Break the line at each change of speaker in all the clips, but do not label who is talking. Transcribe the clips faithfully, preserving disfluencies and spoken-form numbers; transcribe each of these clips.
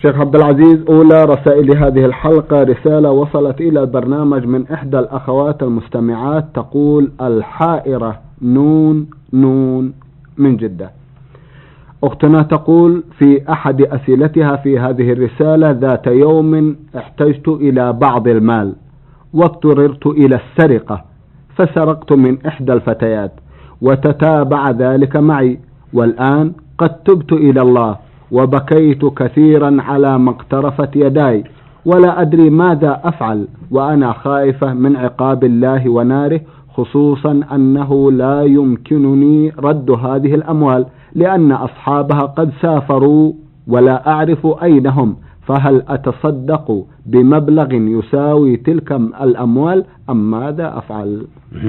شيخ عبد العزيز، أولى رسائل هذه الحلقة رسالة وصلت إلى البرنامج من إحدى الأخوات المستمعات، تقول: الحائرة نون نون من جدة. أختنا تقول في أحد أسئلتها في هذه الرسالة: ذات يوم احتجت إلى بعض المال واضطررت إلى السرقة، فسرقت من إحدى الفتيات وتتابع ذلك معي، والآن قد تبت إلى الله وبكيت كثيرا على ما اقترفت يداي، ولا أدري ماذا أفعل، وأنا خائفة من عقاب الله وناره، خصوصا أنه لا يمكنني رد هذه الأموال لأن أصحابها قد سافروا ولا أعرف أين هم، فهل أتصدق بمبلغ يساوي تلك الأموال أم ماذا أفعل؟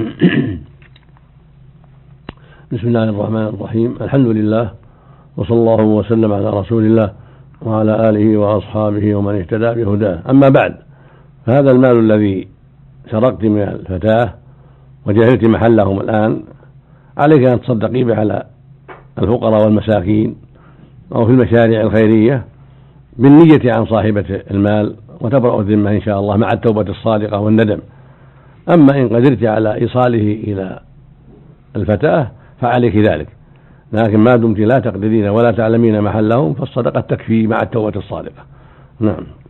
بسم الله الرحمن الرحيم. الحمد لله، وصلى الله وسلم على رسول الله وعلى آله وأصحابه ومن اهتدى بهداه. أما بعد، فهذا المال الذي سرقت من الفتاة وجهلت محلهم الآن، عليك أن تصدقي به على الفقراء والمساكين أو في المشاريع الخيرية بالنية عن صاحبة المال، وتبرأ الذمة إن شاء الله مع التوبة الصادقة والندم. أما إن قدرت على إيصاله إلى الفتاة فعليك ذلك، لكن ما دمت لا تقدرين ولا تعلمين محلهم فالصدقة تكفي مع التوبة الصادقة. نعم.